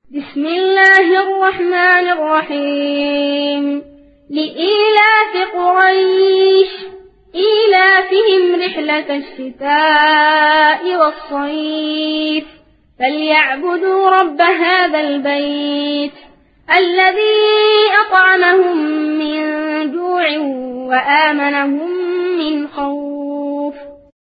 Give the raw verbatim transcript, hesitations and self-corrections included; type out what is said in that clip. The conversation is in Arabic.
بسم الله الرحمن الرحيم لإيلاف قريش إيلافهم رحلة الشتاء والصيف فليعبدوا رب هذا البيت الذي أطعمهم من جوع وآمنهم من خوف.